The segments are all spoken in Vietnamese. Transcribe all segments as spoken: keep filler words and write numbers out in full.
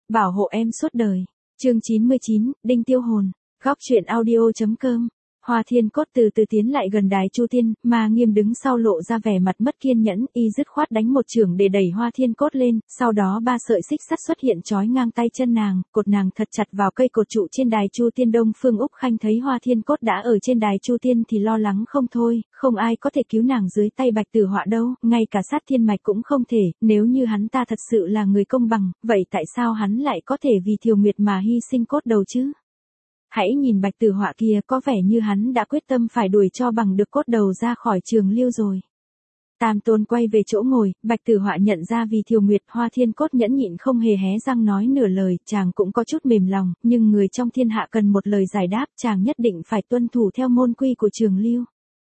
bảo hộ em suốt đời. Chương chín mươi chín, Đinh Tiêu Hồn. Góc truyện audio.com. Hoa Thiên Cốt từ từ tiến lại gần Đài Chu Tiên, Ma Nghiêm đứng sau lộ ra vẻ mặt mất kiên nhẫn, y dứt khoát đánh một chưởng để đẩy Hoa Thiên Cốt lên, sau đó ba sợi xích sắt xuất hiện trói ngang tay chân nàng, cột nàng thật chặt vào cây cột trụ trên Đài Chu Tiên. Đông Phương Úc Khanh thấy Hoa Thiên Cốt đã ở trên Đài Chu Tiên thì lo lắng không thôi, không ai có thể cứu nàng dưới tay Bạch Tử Họa đâu, ngay cả Sát Thiên Mạch cũng không thể, nếu như hắn ta thật sự là người công bằng, vậy tại sao hắn lại có thể vì Thiều Nguyệt mà hy sinh cốt đầu chứ? Hãy nhìn Bạch Tử Họa kia, có vẻ như hắn đã quyết tâm phải đuổi cho bằng được cốt đầu ra khỏi Trường Liêu rồi. Tam Tôn quay về chỗ ngồi, Bạch Tử Họa nhận ra vì Thiều Nguyệt, Hoa Thiên Cốt nhẫn nhịn không hề hé răng nói nửa lời, chàng cũng có chút mềm lòng, nhưng người trong thiên hạ cần một lời giải đáp, chàng nhất định phải tuân thủ theo môn quy của Trường Liêu.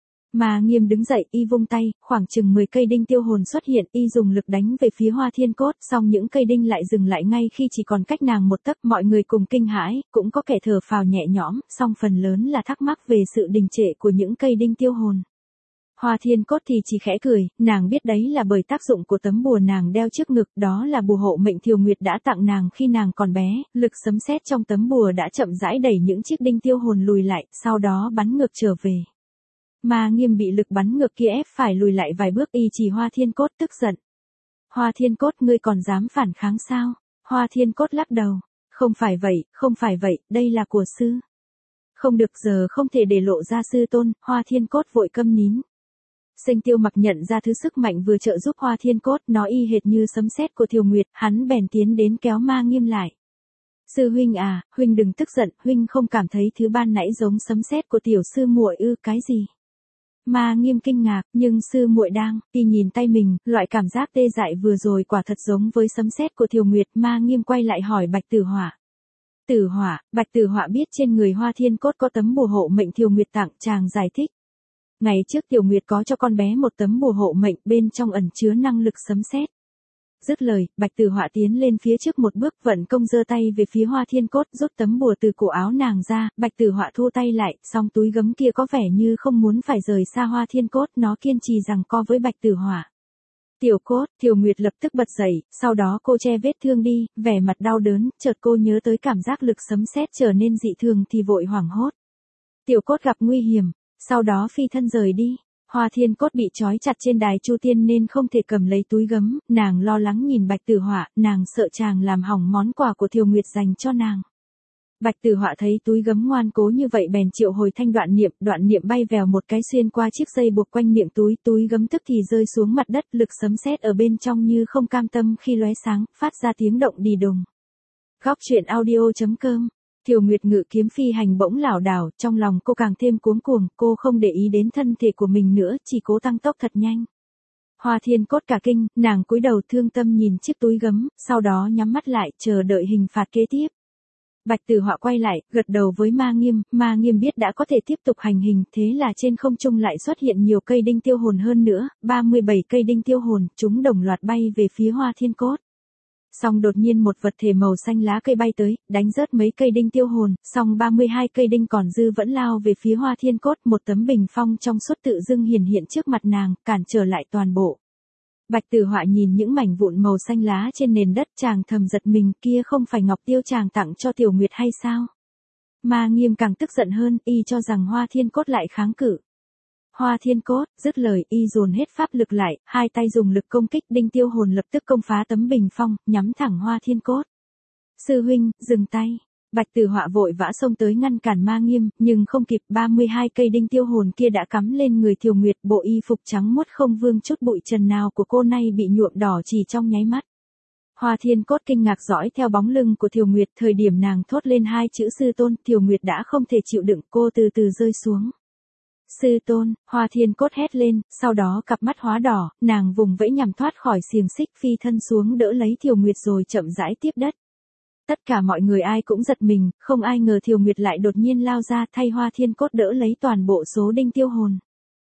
Ma Nghiêm đứng dậy, y vung tay, khoảng chừng mười cây đinh tiêu hồn xuất hiện, y dùng lực đánh về phía Hoa Thiên Cốt, song những cây đinh lại dừng lại ngay khi chỉ còn cách nàng một tấc, mọi người cùng kinh hãi, cũng có kẻ thở phào nhẹ nhõm, song phần lớn là thắc mắc về sự đình trệ của những cây đinh tiêu hồn. Hoa Thiên Cốt thì chỉ khẽ cười, nàng biết đấy là bởi tác dụng của tấm bùa nàng đeo trước ngực, đó là bùa hộ mệnh Thiều Nguyệt đã tặng nàng khi nàng còn bé, lực sấm sét trong tấm bùa đã chậm rãi đẩy những chiếc đinh tiêu hồn lùi lại, sau đó bắn ngược trở về. Ma Nghiêm bị lực bắn ngược kia ép phải lùi lại vài bước, y chỉ Hoa Thiên Cốt tức giận. Hoa Thiên Cốt, ngươi còn dám phản kháng sao? Hoa Thiên Cốt lắc đầu. Không phải vậy, không phải vậy, đây là của sư. Không được, giờ không thể để lộ ra sư tôn. Hoa Thiên Cốt vội câm nín. Sinh Tiêu Mặc nhận ra thứ sức mạnh vừa trợ giúp Hoa Thiên Cốt, nó y hệt như sấm sét của Thiều Nguyệt, hắn bèn tiến đến kéo Ma Nghiêm lại. Sư huynh à, huynh đừng tức giận, huynh không cảm thấy thứ ban nãy giống sấm sét của tiểu sư muội ư? Cái gì? Ma Nghiêm kinh ngạc, nhưng sư muội đang, y nhìn tay mình, loại cảm giác tê dại vừa rồi quả thật giống với sấm sét của Thiều Nguyệt. Ma Nghiêm quay lại hỏi Bạch Tử Họa. Tử Họa, Bạch Tử Họa biết trên người Hoa Thiên Cốt có tấm bùa hộ mệnh Thiều Nguyệt tặng, chàng giải thích. Ngày trước Thiều Nguyệt có cho con bé một tấm bùa hộ mệnh, bên trong ẩn chứa năng lực sấm sét. Dứt lời, Bạch Tử Họa tiến lên phía trước một bước, vận công giơ tay về phía Hoa Thiên Cốt, rút tấm bùa từ cổ áo nàng ra. Bạch Tử Họa thu tay lại, song túi gấm kia có vẻ như không muốn phải rời xa Hoa Thiên Cốt, nó kiên trì giằng co với Bạch Tử Họa. Tiểu Cốt, Thiều Nguyệt lập tức bật dậy, sau đó cô che vết thương đi, vẻ mặt đau đớn, chợt cô nhớ tới cảm giác lực sấm sét trở nên dị thường thì vội hoảng hốt. Tiểu Cốt gặp nguy hiểm, sau đó phi thân rời đi. Hoa Thiên Cốt bị trói chặt trên Đài Chu Tiên nên không thể cầm lấy túi gấm, nàng lo lắng nhìn Bạch Tử Họa, nàng sợ chàng làm hỏng món quà của Thiều Nguyệt dành cho nàng. Bạch Tử Họa thấy túi gấm ngoan cố như vậy bèn triệu hồi thanh đoạn niệm, đoạn niệm bay vèo một cái xuyên qua chiếc dây buộc quanh miệng túi, túi gấm tức thì rơi xuống mặt đất, lực sấm sét ở bên trong như không cam tâm khi lóe sáng, phát ra tiếng động đi đùng. Góc truyện audio.com. Thiều Nguyệt ngự kiếm phi hành bỗng lảo đảo, trong lòng cô càng thêm cuống cuồng, cô không để ý đến thân thể của mình nữa, chỉ cố tăng tốc thật nhanh. Hoa Thiên Cốt cả kinh, nàng cúi đầu thương tâm nhìn chiếc túi gấm, sau đó nhắm mắt lại, chờ đợi hình phạt kế tiếp. Bạch Tử Họa quay lại, gật đầu với Ma Nghiêm, Ma Nghiêm biết đã có thể tiếp tục hành hình, thế là trên không trung lại xuất hiện nhiều cây đinh tiêu hồn hơn nữa, ba mươi bảy cây đinh tiêu hồn, chúng đồng loạt bay về phía Hoa Thiên Cốt. Song đột nhiên một vật thể màu xanh lá cây bay tới, đánh rớt mấy cây đinh tiêu hồn, song ba mươi hai cây đinh còn dư vẫn lao về phía Hoa Thiên Cốt, một tấm bình phong trong suốt tự dưng hiển hiện trước mặt nàng, cản trở lại toàn bộ. Bạch Tử Họa nhìn những mảnh vụn màu xanh lá trên nền đất, chàng thầm giật mình, kia không phải ngọc tiêu chàng tặng cho Tiểu Nguyệt hay sao? Ma Nghiêm càng tức giận hơn, y cho rằng Hoa Thiên Cốt lại kháng cự. Hoa Thiên Cốt, dứt lời, y dồn hết pháp lực lại, hai tay dùng lực công kích, đinh tiêu hồn lập tức công phá tấm bình phong, nhắm thẳng Hoa Thiên Cốt. Sư huynh, dừng tay. Bạch Tử Họa vội vã xông tới ngăn cản Ma Nghiêm, nhưng không kịp, ba mươi hai cây đinh tiêu hồn kia đã cắm lên người Thiều Nguyệt, bộ y phục trắng muốt không vương chút bụi trần nào của cô nay bị nhuộm đỏ chỉ trong nháy mắt. Hoa Thiên Cốt kinh ngạc dõi theo bóng lưng của Thiều Nguyệt, thời điểm nàng thốt lên hai chữ sư tôn, Thiều Nguyệt đã không thể chịu đựng, cô từ từ rơi xuống. Sư tôn, Hoa Thiên Cốt hét lên, sau đó cặp mắt hóa đỏ, nàng vùng vẫy nhằm thoát khỏi xiềng xích, phi thân xuống đỡ lấy Thiều Nguyệt rồi chậm rãi tiếp đất. Tất cả mọi người ai cũng giật mình, không ai ngờ Thiều Nguyệt lại đột nhiên lao ra thay Hoa Thiên Cốt đỡ lấy toàn bộ số đinh tiêu hồn.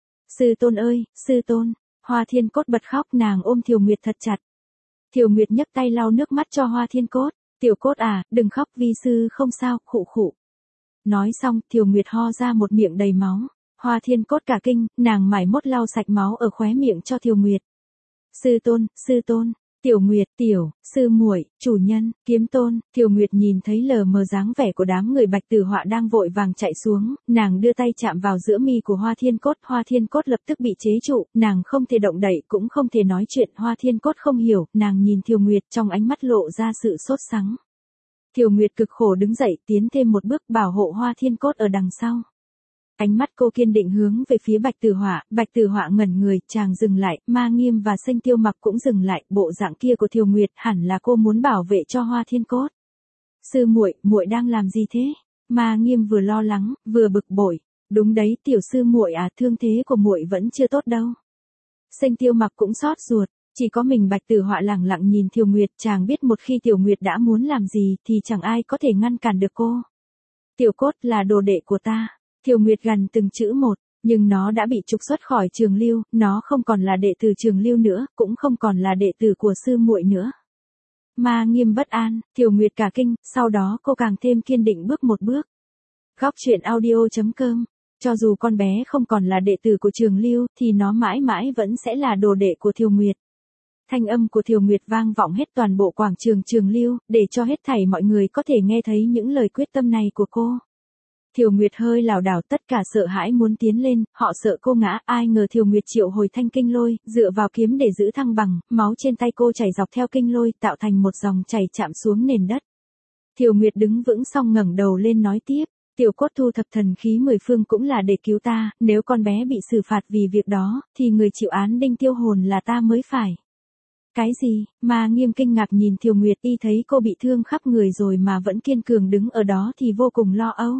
Sư tôn ơi, sư tôn, Hoa Thiên Cốt bật khóc, nàng ôm Thiều Nguyệt thật chặt. Thiều Nguyệt nhấc tay lau nước mắt cho Hoa Thiên Cốt, Tiểu Cốt à, đừng khóc, vi sư không sao, khụ khụ. Nói xong, Thiều Nguyệt ho ra một miệng đầy máu. Hoa Thiên Cốt cả kinh, nàng mải mốt lau sạch máu ở khóe miệng cho Thiều Nguyệt. Sư tôn, sư tôn, Tiểu Nguyệt, tiểu, sư muội, chủ nhân, kiếm tôn. Tiểu Nguyệt nhìn thấy lờ mờ dáng vẻ của đám người Bạch Tử Họa đang vội vàng chạy xuống, nàng đưa tay chạm vào giữa mi của Hoa Thiên Cốt, Hoa Thiên Cốt lập tức bị chế trụ, nàng không thể động đậy cũng không thể nói chuyện, Hoa Thiên Cốt không hiểu, nàng nhìn Tiểu Nguyệt trong ánh mắt lộ ra sự sốt sắng. Tiểu Nguyệt cực khổ đứng dậy, tiến thêm một bước bảo hộ Hoa Thiên Cốt ở đằng sau. Ánh mắt cô kiên định hướng về phía Bạch Tử Họa, Bạch Tử Họa ngẩn người, chàng dừng lại, Ma Nghiêm và Xanh Tiêu Mặc cũng dừng lại, bộ dạng kia của Tiểu Nguyệt hẳn là cô muốn bảo vệ cho Hoa Thiên Cốt. Sư muội, muội đang làm gì thế? Ma Nghiêm vừa lo lắng, vừa bực bội. Đúng đấy, tiểu sư muội à, thương thế của muội vẫn chưa tốt đâu. Xanh Tiêu Mặc cũng xót ruột, chỉ có mình Bạch Tử Họa lẳng lặng nhìn Tiểu Nguyệt, chàng biết một khi Tiểu Nguyệt đã muốn làm gì thì chẳng ai có thể ngăn cản được cô. Tiểu Cốt là đồ đệ của ta. Tiểu Nguyệt gằn từng chữ một, nhưng nó đã bị trục xuất khỏi Trường Lưu, nó không còn là đệ tử Trường Lưu nữa, cũng không còn là đệ tử của sư muội nữa. Ma Nghiêm bất an, Tiểu Nguyệt cả kinh, sau đó cô càng thêm kiên định bước một bước. Góc truyện audio chấm com, cho dù con bé không còn là đệ tử của Trường Lưu, thì nó mãi mãi vẫn sẽ là đồ đệ của Tiểu Nguyệt. Thanh âm của Tiểu Nguyệt vang vọng hết toàn bộ quảng trường Trường Lưu, để cho hết thảy mọi người có thể nghe thấy những lời quyết tâm này của cô. Tiểu Nguyệt hơi lảo đảo, tất cả sợ hãi muốn tiến lên, họ sợ cô ngã, ai ngờ Tiểu Nguyệt triệu hồi thanh kinh lôi, dựa vào kiếm để giữ thăng bằng, máu trên tay cô chảy dọc theo kinh lôi, tạo thành một dòng chảy chạm xuống nền đất. Tiểu Nguyệt đứng vững xong ngẩng đầu lên nói tiếp, Tiểu Cốt thu thập thần khí mười phương cũng là để cứu ta, nếu con bé bị xử phạt vì việc đó, thì người chịu án đinh tiêu hồn là ta mới phải. Cái gì? Ma Nghiêm kinh ngạc nhìn Tiểu Nguyệt, y thấy cô bị thương khắp người rồi mà vẫn kiên cường đứng ở đó thì vô cùng lo âu.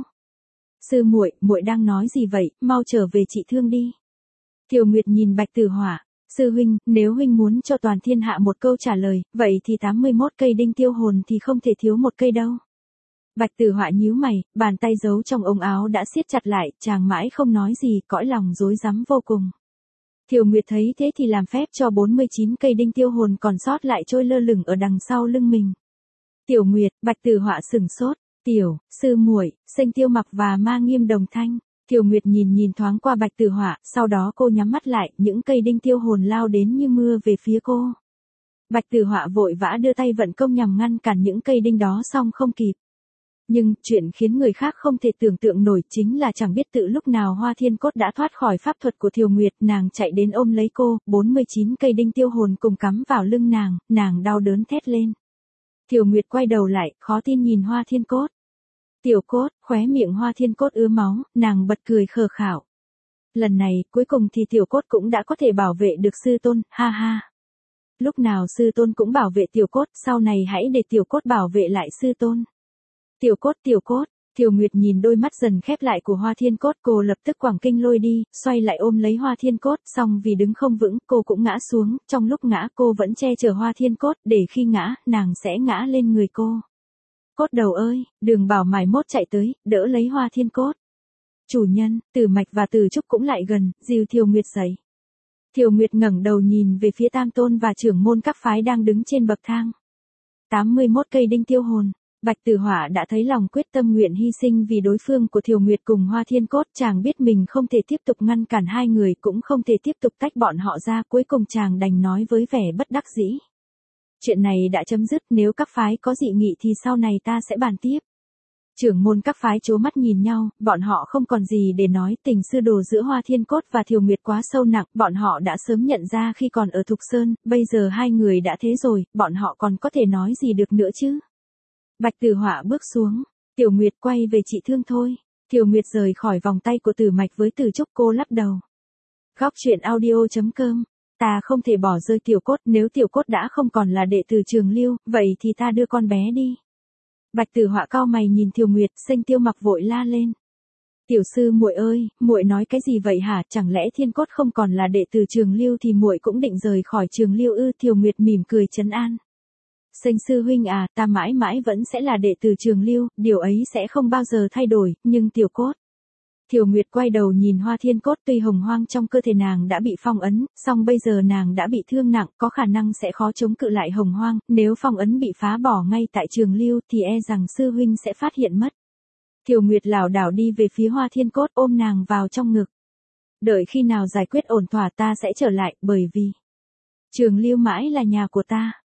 Sư muội, muội đang nói gì vậy, mau trở về trị thương đi. Tiểu Nguyệt nhìn Bạch Tử Họa, sư huynh, nếu huynh muốn cho toàn thiên hạ một câu trả lời, vậy thì tám mươi mốt cây đinh tiêu hồn thì không thể thiếu một cây đâu. Bạch Tử Họa nhíu mày, bàn tay giấu trong ống áo đã siết chặt lại, chàng mãi không nói gì, cõi lòng rối rắm vô cùng. Tiểu Nguyệt thấy thế thì làm phép cho bốn mươi chín cây đinh tiêu hồn còn sót lại trôi lơ lửng ở đằng sau lưng mình. Tiểu Nguyệt, Bạch Tử Họa sửng sốt. Tiểu, sư muội, Xanh Tiêu Mặc và Ma Nghiêm đồng thanh. Tiểu Nguyệt nhìn nhìn thoáng qua Bạch Tử Họa, sau đó cô nhắm mắt lại, những cây đinh tiêu hồn lao đến như mưa về phía cô. Bạch Tử Họa vội vã đưa tay vận công nhằm ngăn cản những cây đinh đó xong không kịp. Nhưng, chuyện khiến người khác không thể tưởng tượng nổi chính là chẳng biết tự lúc nào Hoa Thiên Cốt đã thoát khỏi pháp thuật của Tiểu Nguyệt, nàng chạy đến ôm lấy cô, bốn mươi chín cây đinh tiêu hồn cùng cắm vào lưng nàng, nàng đau đớn thét lên. Tiểu Nguyệt quay đầu lại, khó tin nhìn Hoa Thiên Cốt. Tiểu Cốt, khóe miệng Hoa Thiên Cốt ứa máu, nàng bật cười khờ khảo. Lần này, cuối cùng thì Tiểu Cốt cũng đã có thể bảo vệ được sư tôn, ha ha. Lúc nào sư tôn cũng bảo vệ Tiểu Cốt, sau này hãy để Tiểu Cốt bảo vệ lại sư tôn. Tiểu Cốt, Tiểu Cốt, Tiểu Nguyệt nhìn đôi mắt dần khép lại của Hoa Thiên Cốt, cô lập tức quẳng kinh lôi đi, xoay lại ôm lấy Hoa Thiên Cốt, xong vì đứng không vững, cô cũng ngã xuống, trong lúc ngã cô vẫn che chở Hoa Thiên Cốt, để khi ngã, nàng sẽ ngã lên người cô. Cốt đầu ơi, Đường Bảo mải mốt chạy tới, đỡ lấy Hoa Thiên Cốt. Chủ nhân, Tử Mạch và Tử Trúc cũng lại gần, dìu Tiểu Nguyệt dậy. Tiểu Nguyệt ngẩng đầu nhìn về phía Tam Tôn và trưởng môn các phái đang đứng trên bậc thang. tám mươi mốt cây đinh tiêu hồn. Bạch Tử Họa đã thấy lòng quyết tâm nguyện hy sinh vì đối phương của Tiểu Nguyệt cùng Hoa Thiên Cốt, chàng biết mình không thể tiếp tục ngăn cản hai người, cũng không thể tiếp tục tách bọn họ ra, cuối cùng chàng đành nói với vẻ bất đắc dĩ. Chuyện này đã chấm dứt, nếu các phái có dị nghị thì sau này ta sẽ bàn tiếp. Trưởng môn các phái trố mắt nhìn nhau, bọn họ không còn gì để nói, tình sư đồ giữa Hoa Thiên Cốt và Tiểu Nguyệt quá sâu nặng, bọn họ đã sớm nhận ra khi còn ở Thục Sơn, bây giờ hai người đã thế rồi, bọn họ còn có thể nói gì được nữa chứ. Bạch Tử Họa bước xuống, Tiểu Nguyệt quay về trị thương thôi. Tiểu Nguyệt rời khỏi vòng tay của Tử Mạch với Tử Trúc, cô lắc đầu. Góc truyện audio chấm com, ta không thể bỏ rơi Tiểu Cốt, nếu Tiểu Cốt đã không còn là đệ tử Trường Lưu, vậy thì ta đưa con bé đi. Bạch Tử Họa cau mày nhìn Tiểu Nguyệt, Xanh Tiêu Mặc vội la lên. Tiểu sư muội ơi, muội nói cái gì vậy hả, chẳng lẽ Thiên Cốt không còn là đệ tử Trường Lưu thì muội cũng định rời khỏi Trường Lưu ư? Tiểu Nguyệt mỉm cười trấn an. Xanh sư huynh à, ta mãi mãi vẫn sẽ là đệ tử Trường Lưu, điều ấy sẽ không bao giờ thay đổi, nhưng Tiểu Cốt. Tiểu Nguyệt quay đầu nhìn Hoa Thiên Cốt, tuy hồng hoang trong cơ thể nàng đã bị phong ấn, song bây giờ nàng đã bị thương nặng, có khả năng sẽ khó chống cự lại hồng hoang, nếu phong ấn bị phá bỏ ngay tại Trường Lưu thì e rằng sư huynh sẽ phát hiện mất. Tiểu Nguyệt lảo đảo đi về phía Hoa Thiên Cốt, ôm nàng vào trong ngực. Đợi khi nào giải quyết ổn thỏa ta sẽ trở lại, bởi vì Trường Lưu mãi là nhà của ta.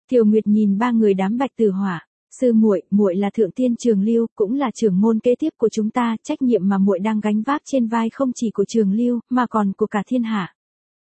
Thiều Nguyệt nhìn ba người đám Bạch Tử Họa, sư muội, muội là thượng tiên Trường Lưu, cũng là trưởng môn kế tiếp của chúng ta, trách nhiệm mà muội đang gánh vác trên vai không chỉ của Trường Lưu, mà còn của cả thiên hạ.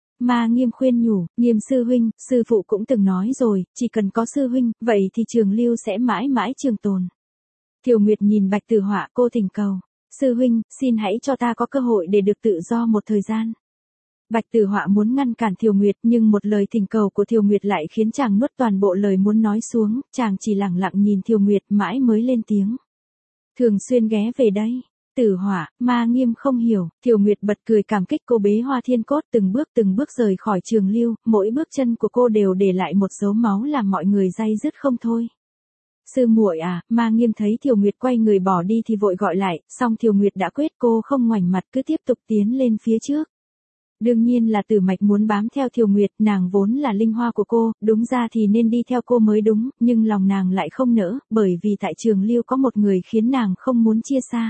Ma Nghiêm khuyên nhủ, Nghiêm sư huynh, sư phụ cũng từng nói rồi, chỉ cần có sư huynh, vậy thì Trường Lưu sẽ mãi mãi trường tồn. Thiều Nguyệt nhìn Bạch Tử Họa, cô thỉnh cầu, sư huynh, xin hãy cho ta có cơ hội để được tự do một thời gian. Bạch Tử Họa muốn ngăn cản Thiều Nguyệt, nhưng một lời thỉnh cầu của Thiều Nguyệt lại khiến chàng nuốt toàn bộ lời muốn nói xuống, chàng chỉ lặng lặng nhìn Thiều Nguyệt mãi mới lên tiếng. Thường xuyên ghé về đây. Tử Họa, Ma Nghiêm không hiểu, Thiều Nguyệt bật cười cảm kích cô bế Hoa Thiên Cốt từng bước từng bước rời khỏi Trường Lưu, mỗi bước chân của cô đều để lại một dấu máu làm mọi người day dứt không thôi. Sư muội à, Ma Nghiêm thấy Thiều Nguyệt quay người bỏ đi thì vội gọi lại, song Thiều Nguyệt đã quyết cô không ngoảnh mặt cứ tiếp tục tiến lên phía trước. Đương nhiên là Tử Mạch muốn bám theo Thiều Nguyệt, nàng vốn là linh hoa của cô, đúng ra thì nên đi theo cô mới đúng, nhưng lòng nàng lại không nỡ, bởi vì tại Trường Lưu có một người khiến nàng không muốn chia xa.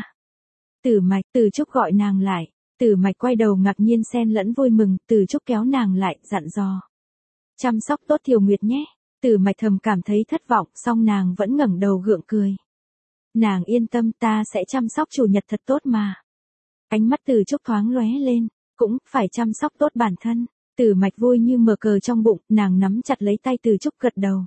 Tử Mạch, Từ Trúc gọi nàng lại, Tử Mạch quay đầu ngạc nhiên xen lẫn vui mừng, Từ Trúc kéo nàng lại, dặn dò. Chăm sóc tốt Thiều Nguyệt nhé. Tử Mạch thầm cảm thấy thất vọng, song nàng vẫn ngẩng đầu gượng cười. Nàng yên tâm, ta sẽ chăm sóc chủ nhật thật tốt mà. Ánh mắt Từ Trúc thoáng lóe lên, cũng phải chăm sóc tốt bản thân. Tử Mạch vui như mở cờ trong bụng, nàng nắm chặt lấy tay Từ Trúc gật đầu.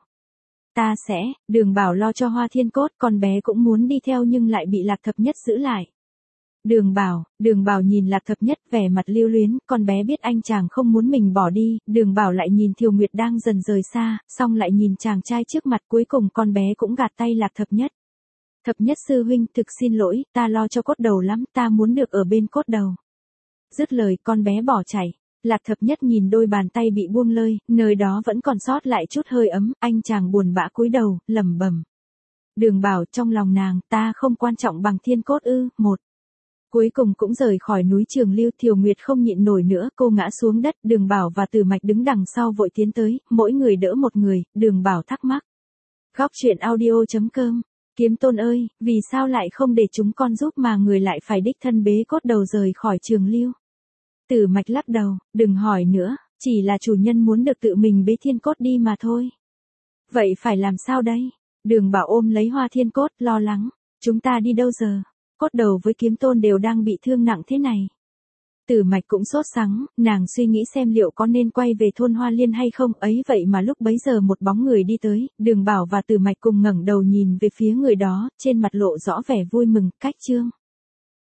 Ta sẽ, Đường Bảo lo cho Hoa Thiên Cốt, con bé cũng muốn đi theo nhưng lại bị Lạc Thập Nhất giữ lại. Đường Bảo, Đường Bảo nhìn Lạc Thập Nhất vẻ mặt lưu luyến, con bé biết anh chàng không muốn mình bỏ đi, Đường Bảo lại nhìn Thiều Nguyệt đang dần rời xa, xong lại nhìn chàng trai trước mặt, cuối cùng con bé cũng gạt tay Lạc Thập Nhất. Thập Nhất sư huynh, thực xin lỗi, ta lo cho cốt đầu lắm, ta muốn được ở bên cốt đầu. Dứt lời, con bé bỏ chạy. Lạc Thập Nhất nhìn đôi bàn tay bị buông lơi, nơi đó vẫn còn sót lại chút hơi ấm, anh chàng buồn bã cúi đầu, lẩm bẩm. Đường Bảo, trong lòng nàng, ta không quan trọng bằng Thiên Cốt ư? Một. Cuối cùng cũng rời khỏi núi Trường Lưu. Thiều Nguyệt không nhịn nổi nữa, cô ngã xuống đất, Đường Bảo và Tử Mạch đứng đằng sau vội tiến tới, mỗi người đỡ một người. Đường Bảo thắc mắc. Góc truyện audio chấm com. Kiếm Tôn ơi, vì sao lại không để chúng con giúp mà người lại phải đích thân bế cốt đầu rời khỏi Trường Lưu? Tử Mạch lắc đầu, đừng hỏi nữa, chỉ là chủ nhân muốn được tự mình bế Thiên Cốt đi mà thôi. Vậy phải làm sao đây? Đường Bảo ôm lấy Hoa Thiên Cốt, lo lắng. Chúng ta đi đâu giờ? Cốt đầu với Kiếm Tôn đều đang bị thương nặng thế này. Tử Mạch cũng sốt sắng, nàng suy nghĩ xem liệu có nên quay về thôn Hoa Liên hay không, ấy vậy mà lúc bấy giờ một bóng người đi tới, Đường Bảo và Tử Mạch cùng ngẩng đầu nhìn về phía người đó, trên mặt lộ rõ vẻ vui mừng, cách chương.